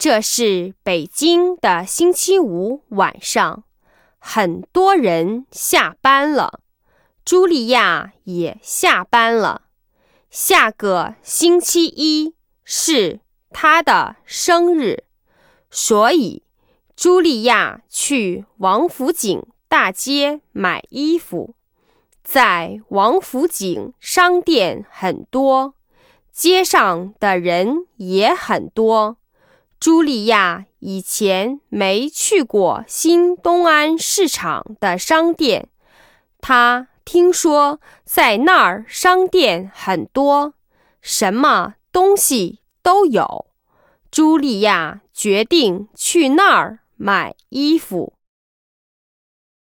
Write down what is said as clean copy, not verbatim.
这是北京的星期五晚上，很多人下班了，茱莉亚也下班了。下个星期一是她的生日，所以茱莉亚去王府井大街买衣服。在王府井商店很多，街上的人也很多。茱莉亚以前没去过新东安市场的商店，她听说在那儿商店很多，什么东西都有。茱莉亚决定去那儿买衣服。